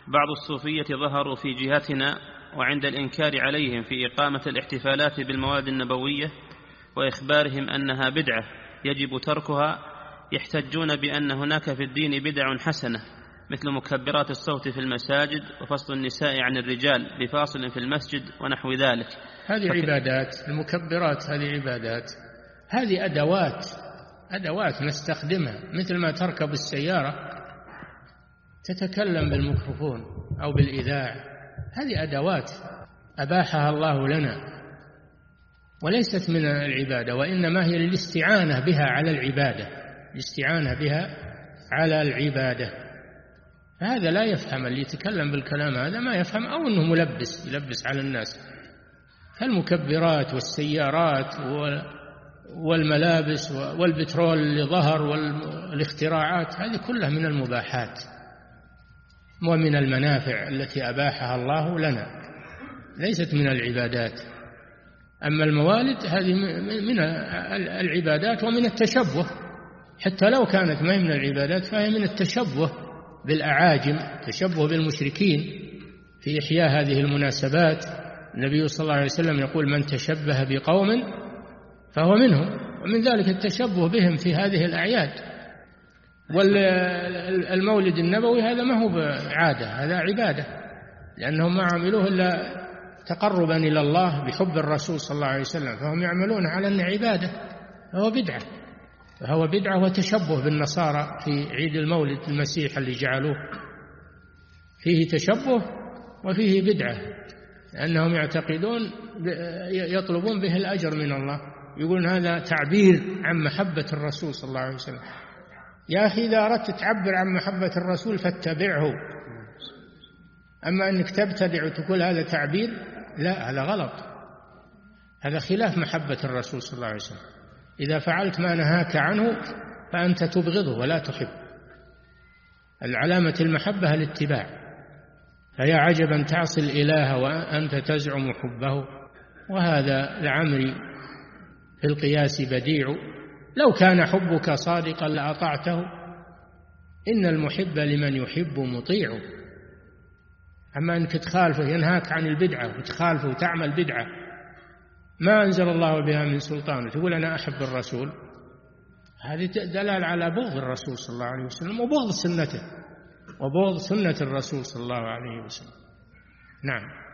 بعض الصوفية ظهروا في جهتنا، وعند الإنكار عليهم في إقامة الاحتفالات بالمواد النبوية وإخبارهم أنها بدعة يجب تركها، يحتجون بأن هناك في الدين بدع حسنة، مثل مكبرات الصوت في المساجد وفصل النساء عن الرجال بفاصل في المسجد ونحو ذلك. هذه عبادات، المكبرات هذه عبادات، هذه أدوات نستخدمها، مثل ما تركب السيارة تتكلم بالميكروفون أو بالإذاعة، هذه أدوات أباحها الله لنا وليست من العبادة، وإنما هي للاستعانة بها على العبادة، الاستعانة بها على العبادة. هذا لا يفهم، اللي يتكلم بالكلام هذا ما يفهم، أو أنه يلبس على الناس. فالمكبرات والسيارات والملابس والبترول اللي ظهر والاختراعات هذه كلها من المباحات ومن المنافع التي أباحها الله لنا، ليست من العبادات. أما الموالد هذه من العبادات ومن التشبه، حتى لو كانت ما هي من العبادات فهي من التشبه بالأعاجم، تشبه بالمشركين في إحياء هذه المناسبات. النبي صلى الله عليه وسلم يقول: من تشبه بقوم فهو منهم، ومن ذلك التشبه بهم في هذه الأعياد. والمولد النبوي هذا ما هو عادة، هذا عبادة، لأنهم ما عملوه إلا تقربا إلى الله بحب الرسول صلى الله عليه وسلم، فهم يعملون على أنه عبادة، فهو بدعة وتشبه بالنصارى في عيد المولد المسيح اللي جعلوه، فيه تشبه وفيه بدعة، لأنهم يعتقدون يطلبون به الأجر من الله، يقولون هذا تعبير عن محبة الرسول صلى الله عليه وسلم. يا أخي إذا أردت تعبر عن محبة الرسول فاتبعه، أما أنك تبتدع وتقول هذا تعبير، لا، هذا غلط، هذا خلاف محبة الرسول صلى الله عليه وسلم. إذا فعلت ما نهاك عنه فأنت تبغضه ولا تحب. العلامة المحبة الاتباع، فيا عجبا تعصي الإله وأنت تزعم حبه، وهذا لعمري في القياس بديع، لو كان حبك صادقا لأطعته، إن المحب لمن يحب مطيع. أما أنك تخالفه، ينهاك عن البدعة وتخالفه وتعمل بدعة ما أنزل الله بها من سلطان، تقول أنا أحب الرسول، هذه دلال على بغض الرسول صلى الله عليه وسلم وبغض سنته وبغض سنة الرسول صلى الله عليه وسلم. نعم.